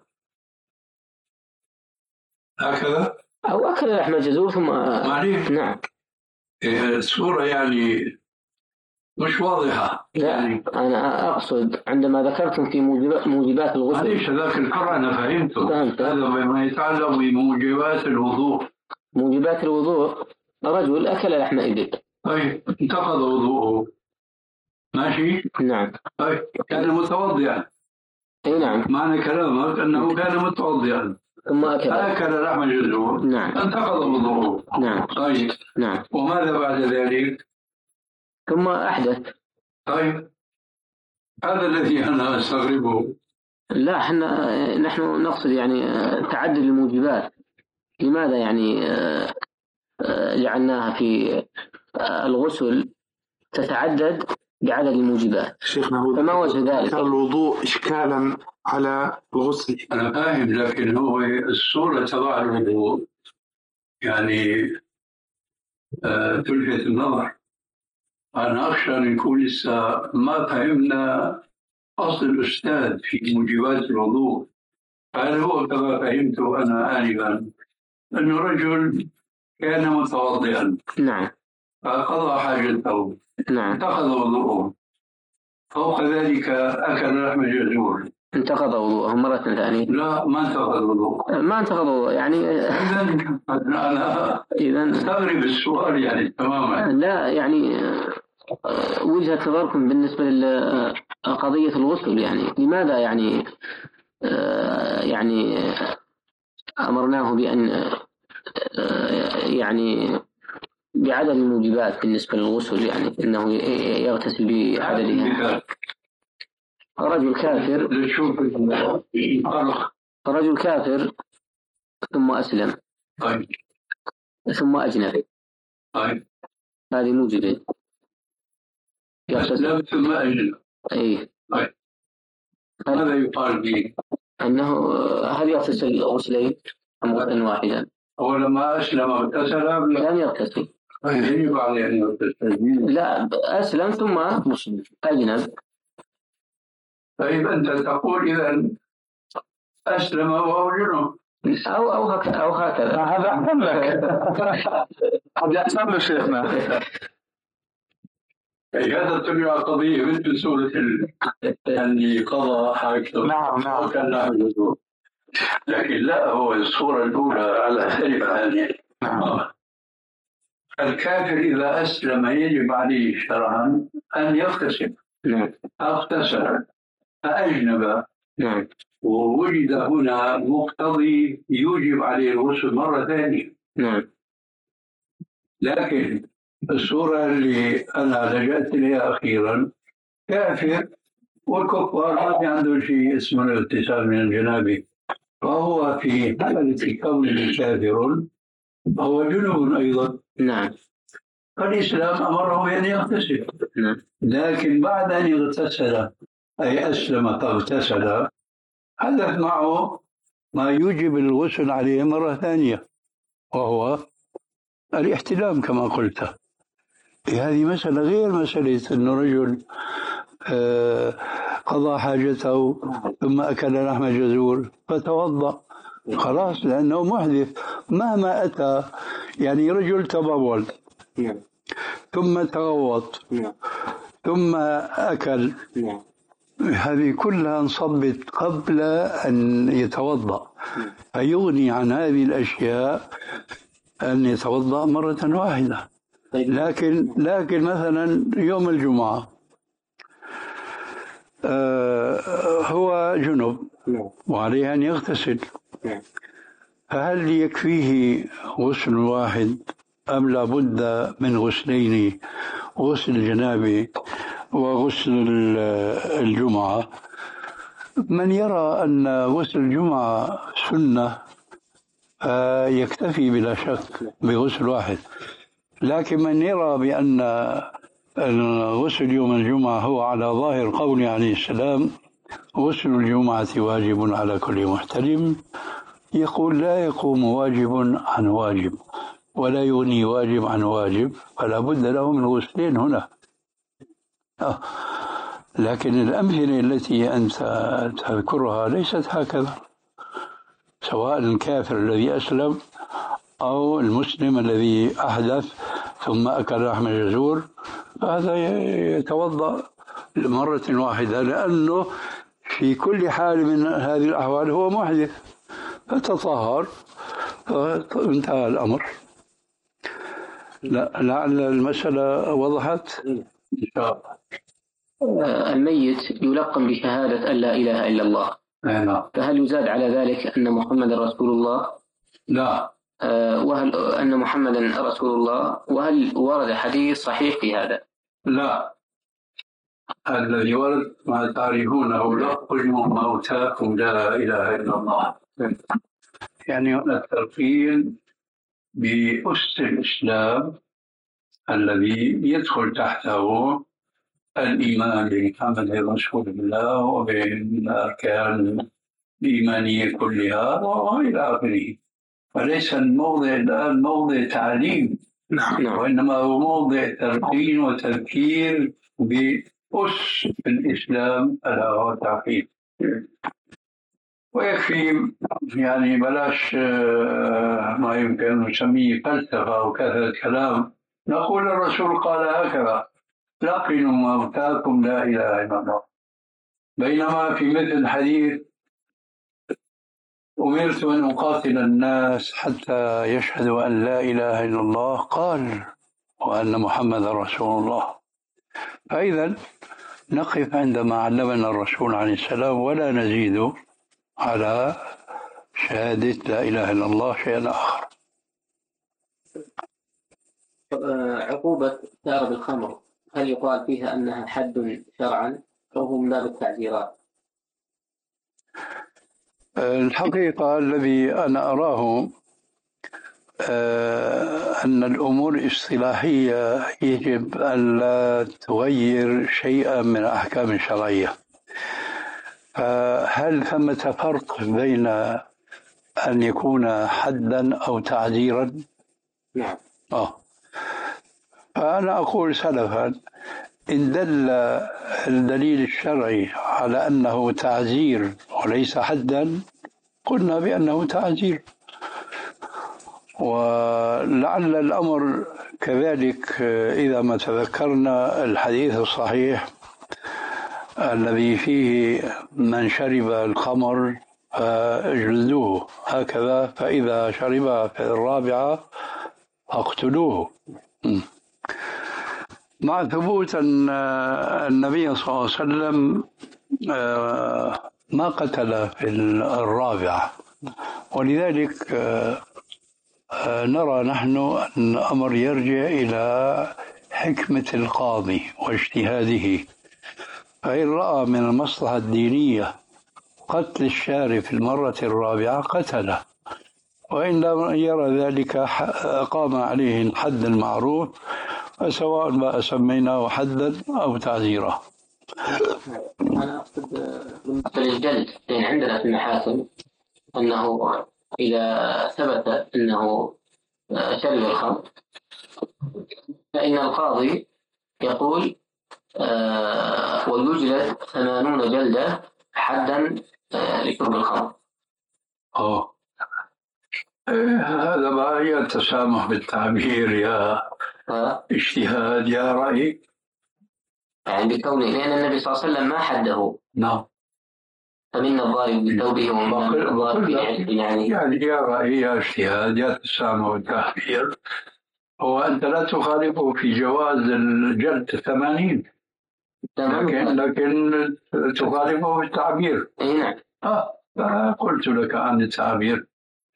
هكذا؟ أو أكل لحم الجزور ثم معليش. نعم. الصورة يعني مش واضحة. لا يعني أنا أقصد عندما ذكرتم في موجبات, موجبات الغسل. معليش ذاك الفرع أنا فهمته. فهمت. هذا بما يتعلق بموجبات الوضوء. موجبات الوضوء رجل أكل لحم إبل، طيب انتقض وضوءه، ماشي؟ نعم. طيب كان متوضئا. أي نعم. معنى كلامك أنه كان متوضئا ثم أكل أكل لحم الجزور، نعم، انتقض وضوءه. نعم. طيب نعم. وماذا بعد ذلك؟ ثم أحدث. طيب هذا الذي أنا أستغربه. لا احنا نحن نقصد يعني تعدد الموجبات، لماذا يعني جعلناها في الغسل تتعدد بعدد الموجبات؟ شيخنا فما وجه ذلك؟ الوضوء إشكالا على الغسل. أنا فاهم، لكن هو الصورة تضع الوضوء يعني آه تلفت النظر. أنا أخشى أن يكون لسه ما فهمنا أصل الأستاذ في موجبات الوضوء. هل هو كما فهمته أنا آنفا أنه رجل كان متوضئا، نعم، فقضى حاجته، نعم، انتقض وضوءه، فوق ذلك أكل لحم الجزور، انتقض وضوءه مرة ثانية؟ لا ما انتقض وضوءه. ما انتقض وضوءه يعني. إذن أنا إذن أستغرب السؤال يعني تماما. لا يعني وجهة نظركم بالنسبة لقضية الغسل، يعني لماذا يعني يعني أمرناه بأن يعني بعدد الموجبات بالنسبة للغسل، يعني أنه يغتسل بعددها. رجل كافر، رجل كافر ثم أسلم، طيب ثم أجنبي، طيب هذه موجبة. أسلم ثم أجنبي، أي طيب ماذا يقال به؟ أنه هل يغتسل غسلين أم غسلا واحدا؟ هو لما أسلم اغتسل؟ لم يغتسل. يجب عليه أن يغتسل. لا، أسلم ثم أجنب. طيب أنت تقول إذا أسلم وهو جنوب، أو أو هكذا أو هكذا. هذا أحسن لك. هذا أحسن له شيخنا. هذا ترجع قضية مثل سورة اللي قضى حاجته. نعم نعم. وكان له جذور. لكن لا، هو الصورة الأولى على كلمة هذه. نعم. الكافر إذا أسلم يجب عليه شرعا أن يغتسل. نعم. اغتسل فأجنب. نعم. ووجد هنا مقتضي يوجب عليه الغسل مرة ثانية. نعم. لكن الصورة اللي أنا لجأت إليها أخيرا كافر، والكفار ما في عنده شيء اسمه الاغتسال من الجنابة، فهو في حالة كونه كافر هو جنوب أيضا. نعم. فالإسلام أمره بأن يغتسل. نعم. لكن بعد أن اغتسل أي أسلم فاغتسل حدث معه ما يوجب الغسل عليه مرة ثانية، وهو الاحتلام كما قلت. هذه مسألة غير مسألة أنه رجل قضى حاجته ثم أكل لحم جزور فتوضأ خلاص لأنه محدث مهما أتى. يعني رجل تبول ثم تغوط ثم أكل، هذه كلها انصبت قبل أن يتوضأ، فيغني عن هذه الأشياء أن يتوضأ مرة واحدة. لكن لكن مثلا يوم الجمعة آه هو جنب وعليه أن يغتسل، فهل يكفيه غسل واحد أم لا بد من غسلين، غسل الجنابة وغسل الجمعة؟ من يرى أن غسل الجمعة سنة يكتفي بلا شك بغسل واحد، لكن من يرى بأن غسل يوم الجمعة هو على ظاهر قول عليه السلام غسل الجمعة واجب على كل محتلم، يقول لا يقوم واجب عن واجب ولا يغني واجب عن واجب، فلا بد له من غسلين هنا. آه. لكن الأمثلة التي أنت تذكرها ليست هكذا، سواء الكافر الذي أسلم أو المسلم الذي أحدث ثم أكل لحم جزور، هذا يتوضأ مرة واحدة لأنه في كل حال من هذه الأحوال هو محدث، فتطهر فانتهى الأمر. لا لعل المسألة وضحت. الميت يلقن بشهادة أن لا إله إلا الله، فهل يزاد على ذلك أن محمد رسول الله؟ لا. وهل أن محمد رسول الله، وهل ورد حديث صحيح في هذا؟ لا، الذي ورد ما تعرفونه لقنوا موتاكم لا إله إلا الله، يعني التلقين بأس الإسلام الذي يدخل تحته الإيمان بمحمد رسول الله وبالأركان الإيمانية كلها وإلى آخره. فليس الموضع الآن موضع تعليم، نعم. وإنما هو موضع تلقين وتذكير بأس الإسلام ألا هو التعقيد. ويكفي يعني بلاش ما يمكن أن نسميه فلسفة أو كثرة كلام، نقول الرسول قال هكذا لقنوا موتاكم لا إله إلا الله. بينما في مثل الحديث أمرت أن أقاتل الناس حتى يشهدوا أن لا إله إلا الله قال وأن محمد رسول الله. فإذا نقف عندما علمنا الرسول عليه السلام ولا نزيد على شهادة لا إله إلا الله شيئا آخر. عقوبة شارب الخمر هل يقال فيها أنها حد شرعا أو هو من باب التعزيرات؟ الحقيقة الذي أنا أراه أن الأمور الاصطلاحية يجب أن لا تغير شيئا من الأحكام الشرعية. هل ثمة فرق بين أن يكون حدا أو تعزيرا؟ نعم. آه. فأنا أقول سلفا إن دل الدليل الشرعي على أنه تعزير وليس حدا قلنا بأنه تعزير، ولعل الأمر كذلك إذا ما تذكرنا الحديث الصحيح الذي فيه من شرب الخمر فاجلدوه هكذا، فإذا شربها في الرابعة فاقتلوه. مع ثبوت أن النبي صلى الله عليه وسلم ما قتل في الرابعة، ولذلك نرى نحن أن الأمر يرجع إلى حكمة القاضي واجتهاده، فإن رأى من المصلحة الدينية قتل الشارب في المرة الرابعة قتله، وإن لم يرى ذلك أقام عليه الحد المعروف، سواء ما سميناه حدا أو تعزيرا. أنا أقصد بالنسبة للجلد، لأن عندنا في المحاكم أنه إذا ثبت أنه شرب الخمر فإن القاضي يقول آه ويجلد ثمانون جلدة حدا آه لشرب الخمر. أوه. هذا ما هي التسامح بالتعبير يا ها؟ اجتهاد يا رأي، يعني بكونه لأن النبي صلى الله عليه وسلم ما حده. نعم. فمن الضارب بثوبه ومن الضارب يعني يعني يا رأي يا اجتهاد يا تسامح بالتعبير، هو أنت لا تخالفه في جواز الجلد ثمانين، لكن لكن تخالفه بالتعبير. أي نعم. آه قلت لك عن التعبير.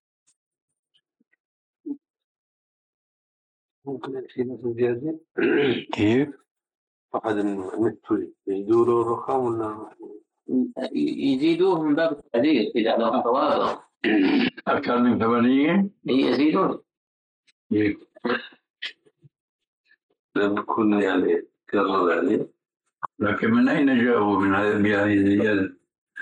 ممكن في ناس زيادة كيف؟ أحد المثل يزيدوا له الرقم ولا يزيدوه من باب التعديل إذا على التواضع أكثر من ثمانين يزيدون. كيف؟ لم يكن يعني كرر يعني، لكن من أين جاءوا من هذه الزيادة؟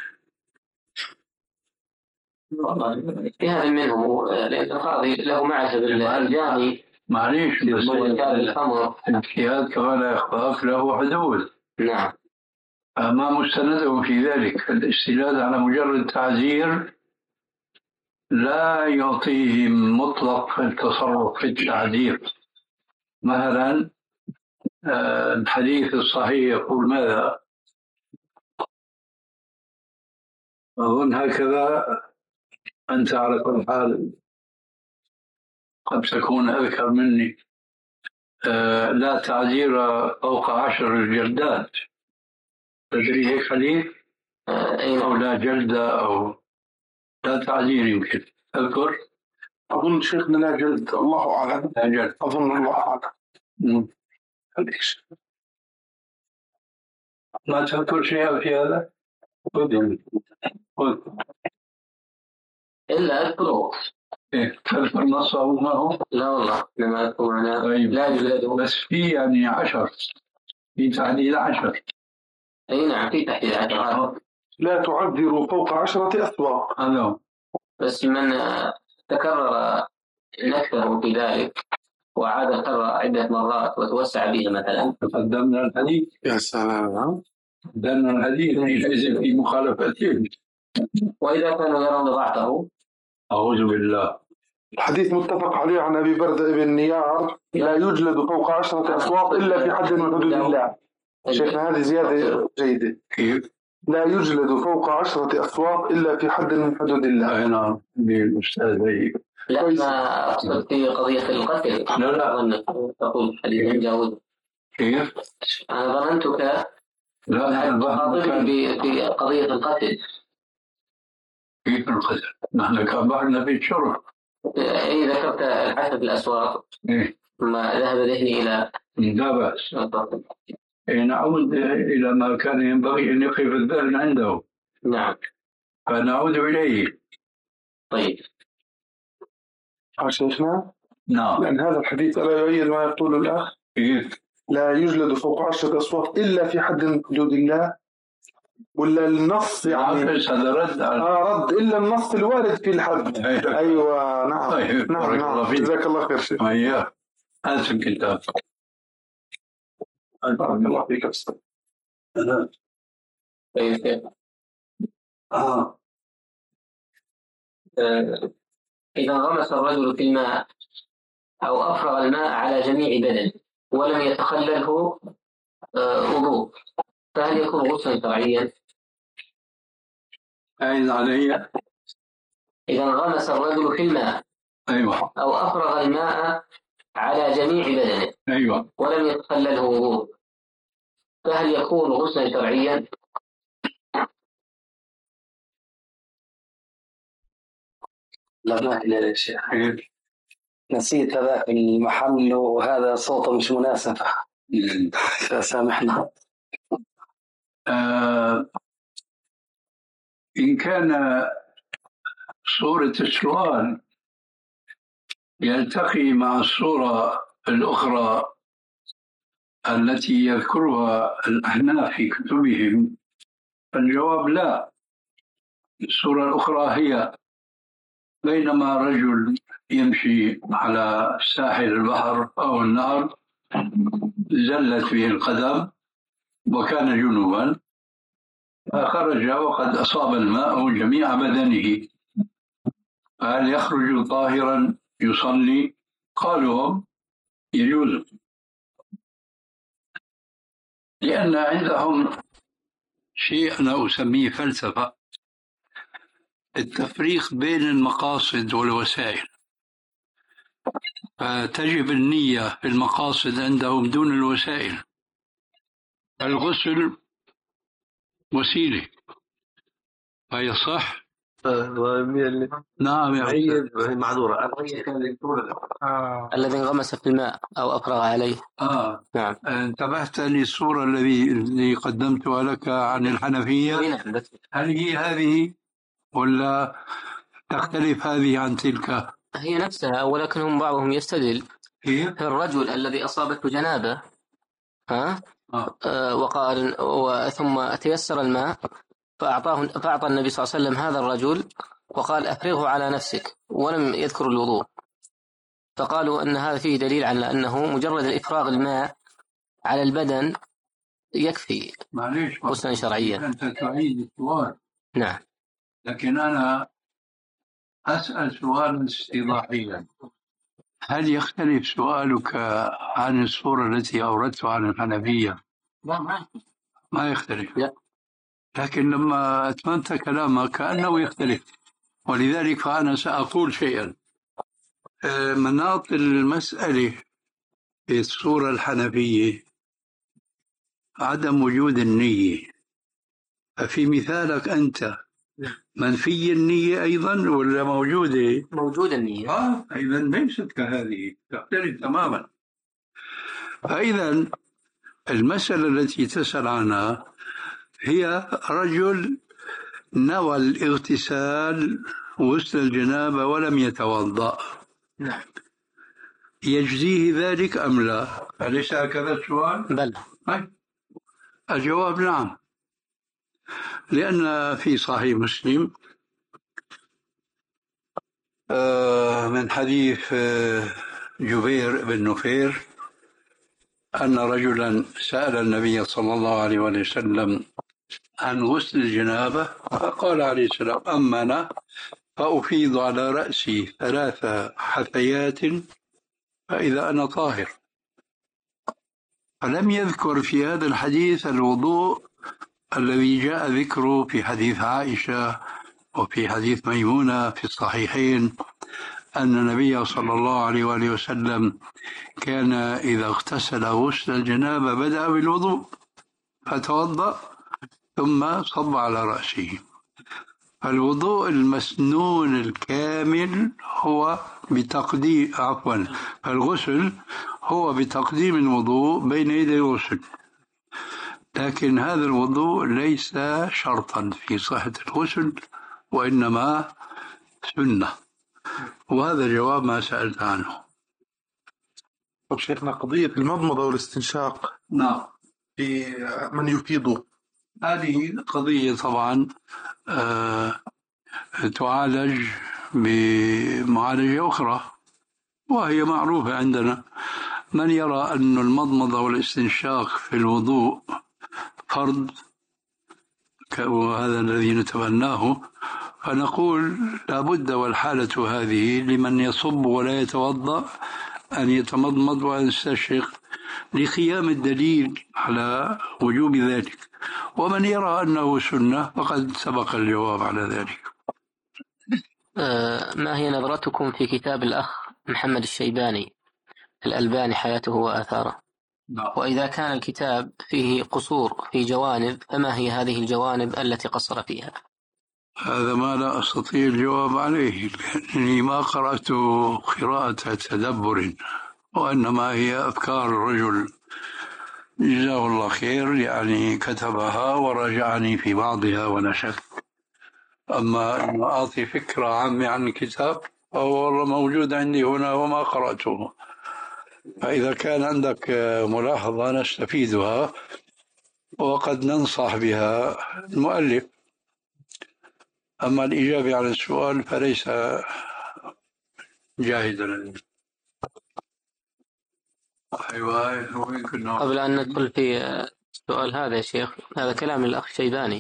اجتهاد منهم، لأن القاضي له معزب الجاني. معليش بس الاجتهاد كما لا يخفاك له حدود. نعم. ما مستندهم في ذلك؟ الاستناد على مجرد تعزير لا يعطيهم مطلق التصرف في التعذير. مثلا الحديث الصحيح يقول ماذا؟ أظن هكذا، أنت على كل حال قد تكون أذكر مني. لا تعذير فوق عشر جلدات، تدري هيك حديث؟ أو لا جلدة أو لا تعذير يمكن أذكر. أظن شيخنا لا جلد، الله أعلم. لا جلد أظن الله أعلم. ليش ما تذكر شيئا في هذا؟ إلا أذكره. إيه تذكر نصه ما هو؟ لا والله لما أذكر أنا. طيب. لا يجلده بس في يعني عشر، في تعديل عشر. أي نعم في تحديد عشر. لا تعذر فوق عشرة أسواق. هذا بس من تكرر نكته في ذلك وعاد القرى عدة مرات وتوسع به مثلا قدمنا الحديث. يا سلام. قدمنا الحديث ليس في مخالفتين. وإذا كانوا يرون ضعفه أعوذ بالله. الحديث متفق عليه عن أبي بردة بن نيار لا يجلد فوق عشرة أسواق إلا في حد من حدود الله. شيخنا هذه زيادة جيدة. كيف؟ لا يجلد فوق عشرة أسواق إلا في حد من حدود الله. أي نعم بالأستاذ هي. لا ما أقصد في قضية القتل. لا لا تقول حديث جاوز. كيف؟ أنا ظننتك لا تخاطبني في قضية القتل. كيف القتل؟ نحن كبرنا في الشرب. إيه ذكرت الحث في الأسواق. إيه. ثم ذهب ذهني إلى. لا بأس. إيه نعود إلى ما كان ينبغي أن يقف الذهن عنده. نعم. فنعود إليه. طيب. شيخنا؟ نعم. لأن هذا الحديث ألا يؤيد ما يقول الأخ. كيف؟ لا يجلد فوق عشرة أسواق إلا في حد من حدود الله، ولا النص يعني هذا رد على آه رد إلا النص الوارد في الحد. أيوة, أيوة نعم. طيب. نعم نعم جزاك الله خير شيخ. أيوة هذا الكتاب. بارك الله فيك أستاذ. طيب. آه. إذا غمس الرجل في الماء أو أفرغ الماء على جميع بدنه ولم يتخلله وضوء، فهل يكون غسلا شرعيا؟ أين علي؟ إذا انغمس الرجل في الماء أيوة. أو أفرغ الماء على جميع بدنه أيوة. ولم يتخلله وضوء، فهل يكون غسلا شرعيا؟ لا ما إلا يا شيخ، نسيت هذا المحل وهذا صوته مش مناسب، فسامحنا. آه إن كان صورة السؤال يلتقي مع الصورة الأخرى التي يذكرها الأحناف في كتبهم، فالجواب لا. الصورة الأخرى هي بينما رجل يمشي على ساحل البحر أو النهر زلت به القدم وكان جنوبا، فخرج وقد أصاب الماء جميع بدنه، هل يخرج طاهرا يصلي؟ قالوا هم يجوز، لأن عندهم شيء أنا أسميه فلسفة، التفريق بين المقاصد والوسائل، فتجب النية في المقاصد عندهم دون الوسائل. الغسل وسيلة هي صح؟ نعم يا عيد معذورة. آه. الذي انغمس في الماء أو أفرغ عليه. آه. نعم. انتبهت للصورة الذي اللي قدمتها لك عن الحنفية، هل هي هذه ولا تختلف هذه عن تلك؟ هي نفسها، ولكنهم بعضهم يستدل هي الرجل الذي أصابته جنابة ها آه. آه وقال ثم تيسر الماء فأعطاه فأعطى النبي صلى الله عليه وسلم هذا الرجل وقال أفرغه على نفسك ولم يذكر الوضوء، فقالوا أن هذا فيه دليل على أنه مجرد الإفراغ الماء على البدن يكفي غسلا شرعيا. أنت تعيد السؤال. نعم. لكن أنا أسأل سؤالا استيضاحيا، هل يختلف سؤالك عن الصورة التي أوردتها عن الحنفية؟ لا ما يختلف. لا. لكن لما أتممت كلامك كأنه يختلف، ولذلك فأنا سأقول شيئا. مناط المسألة في الصورة الحنفية عدم وجود النية، ففي مثالك أنت منفي النية أيضا ولا موجودة؟ موجودة النية. آه إذا ليست كهذه، تختلف تماما. فإذا المسألة التي تسأل عنها هي رجل نوى الاغتسال غسل الجنابة ولم يتوضأ، نعم، يجزيه ذلك أم لا؟ أليس هكذا السؤال؟ بل. الجواب نعم، لأن في صحيح مسلم من حديث جبير بن نفير أن رجلا سأل النبي صلى الله عليه وسلم عن غسل الجنابة، فقال عليه السلام: أما أنا فأفيض على رأسي ثلاث حثيات فإذا أنا طاهر. فلم يذكر في هذا الحديث الوضوء الذي جاء ذكره في حديث عائشة وفي حديث ميمونة في الصحيحين أن النبي صلى الله عليه وآله وسلم كان إذا اغتسل غسل الجنابة بدأ بالوضوء فتوضأ ثم صب على رأسه. فالوضوء المسنون الكامل هو بتقديم عفوا الغسل هو بتقديم الوضوء بين يدي الغسل، لكن هذا الوضوء ليس شرطا في صحة الغسل وإنما سنة، وهذا جواب ما سألت عنه. طب شيخنا، قضية المضمضة والاستنشاق نعم في من يفيض، هذه قضية طبعا آه تعالج بمعالجة أخرى وهي معروفة عندنا. من يرى أن المضمضة والاستنشاق في الوضوء فرض وهذا الذي نتبناه، فنقول لابد والحالة هذه لمن يصب ولا يتوضأ أن يتمضمض ويستشرق لقيام الدليل على وجوب ذلك، ومن يرى أنه سنة فقد سبق الجواب على ذلك. ما هي نظرتكم في كتاب الأخ محمد الشيباني الألباني حياته وآثاره؟ وإذا كان الكتاب فيه قصور في جوانب فما هي هذه الجوانب التي قصر فيها؟ هذا ما لا أستطيع الجواب عليه، لأنني ما قرأت قراءة تدبر، وإنما هي أفكار الرجل جزاه الله خير، يعني كتبها وراجعني في بعضها ونشر. أما أن أعطي فكرة عامة عن الكتاب فهو والله موجود عندي هنا وما قرأته، فإذا كان عندك ملاحظة نستفيدها وقد ننصح بها المؤلف. أما الإجابة على السؤال فليس جاهزا. قبل أن ندخل في السؤال هذا يا شيخ، هذا كلام الأخ الشيباني.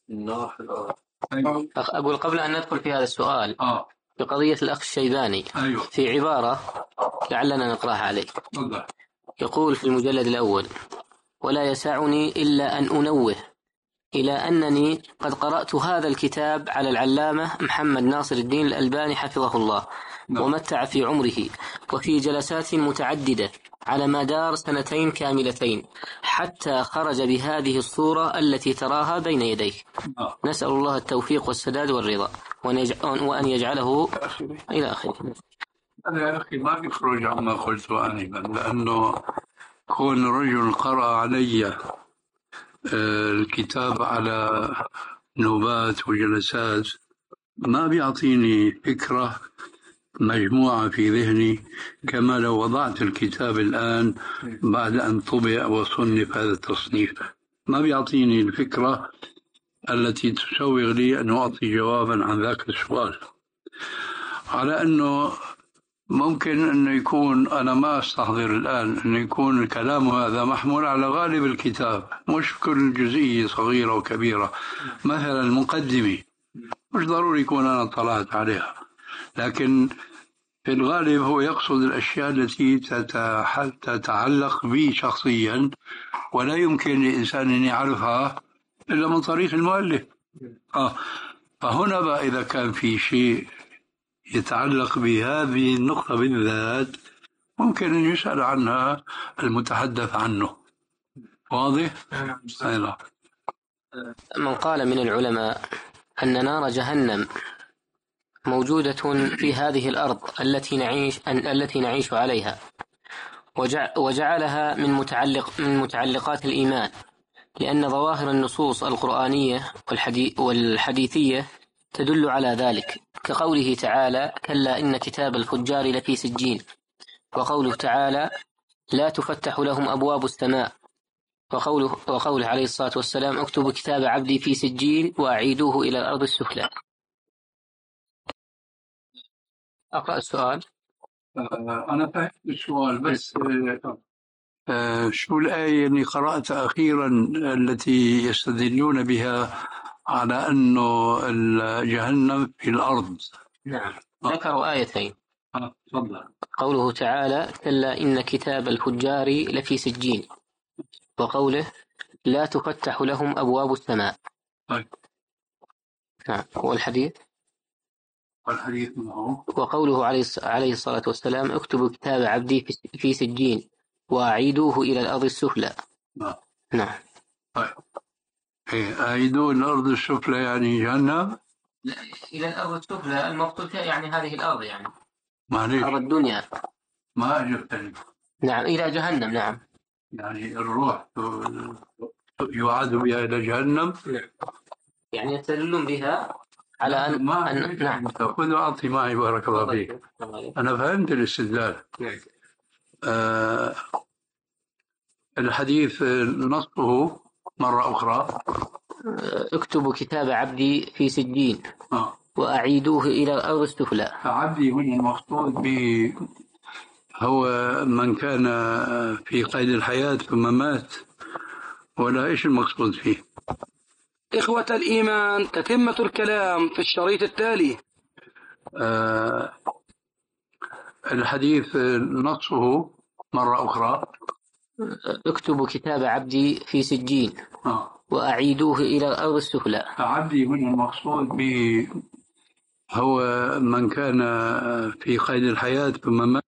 أقول قبل أن ندخل في هذا السؤال في قضية الأخ الشيباني في عبارة لعلنا نقرأها عليك. يقول في المجلد الأول: ولا يسعني إلا أن أنوه إلى أنني قد قرأت هذا الكتاب على العلامة محمد ناصر الدين الألباني حفظه الله ومتع في عمره، وفي جلسات متعددة على مدار سنتين كاملتين، حتى خرج بهذه الصورة التي تراها بين يديك. نسأل الله التوفيق والسداد والرضا وأن يجعله إلى آخره. أنا يا أخي ما يخرج عما قلت آنفا، لأنه كون رجل قرأ علي الكتاب على نوبات وجلسات ما بيعطيني فكرة مجموعة في ذهني كما لو وضعت الكتاب الآن بعد أن طبع وصنف هذا التصنيف. ما بيعطيني الفكرة التي تسوغ لي أن أعطي جوابا عن ذاك السؤال، على أنه ممكن أنه يكون أنا ما أستحضر الآن أنه يكون الكلام هذا محمول على غالب الكتاب، مش كل جزئية صغيرة وكبيرة. مثلا المقدمة مش ضروري يكون أنا طلعت عليها، لكن في الغالب هو يقصد الأشياء التي تتعلق بي شخصيا ولا يمكن لإنسان أن يعرفها إلا من طريق المؤلف. آه. فهنا بقى إذا كان في شيء يتعلق بهذه النقطة بالذات ممكن أن يسأل عنها المتحدث عنه. واضح؟ أيضا. من قال من العلماء أن نار جهنم موجودة في هذه الأرض التي نعيش التي نعيش عليها، وجعلها من متعلق من متعلقات الإيمان، لأن ظواهر النصوص القرآنية والحديثية تدل على ذلك، كقوله تعالى: كلا إن كتاب الفجار لفي سجين، وقوله تعالى: لا تفتح لهم أبواب السماء، وقوله, وقوله عليه الصلاة والسلام: اكتبوا كتاب عبدي في سجين وأعيدوه إلى الأرض السفلى. أقرأ السؤال. أنا فهمت السؤال، بس شو الآية اللي قرأتها أخيرا التي يستدلون بها على أنه جهنم في الأرض؟ نعم، ذكروا آيتين. آه. قوله تعالى: كلا إن كتاب الفجار لفي سجين، وقوله: لا تفتح لهم أبواب السماء. طيب. نعم. والحديث والحديث معه وقوله عليه الصلاة والسلام: اكتبوا كتاب عبدي في سجين وأعيدوه إلى الأرض السفلى. نعم. نعم. طيب. إيه أعيدوه إلى الأرض السفلى يعني جهنم؟ لا، إلى الأرض السفلى المقصود يعني هذه الأرض، يعني معليش أرض الدنيا. ما أجبتني. نعم، إلى جهنم. نعم، يعني الروح يعاد بها إلى جهنم، يعني يستدلون بها على أن, ما أن... نعم. خذ أعطي معي بارك الله فيك. أنا فهمت الاستدلال. آه الحديث نصه مرة أخرى: اكتبوا كتاب عبدي في سجين آه. وأعيدوه إلى الأرض السفلى. فعبدي هنا المقصود به هو من كان في قيد الحياة ثم مات، ولا إيش المقصود فيه؟ إخوة الإيمان، تتمة الكلام في الشريط التالي. آه الحديث نصه مرة أخرى. اكتبوا كتاب عبدي في سجين آه. وأعيدوه إلى الأرض السفلى. عبدي هنا المقصود به هو من كان في قيد الحياة ثم مات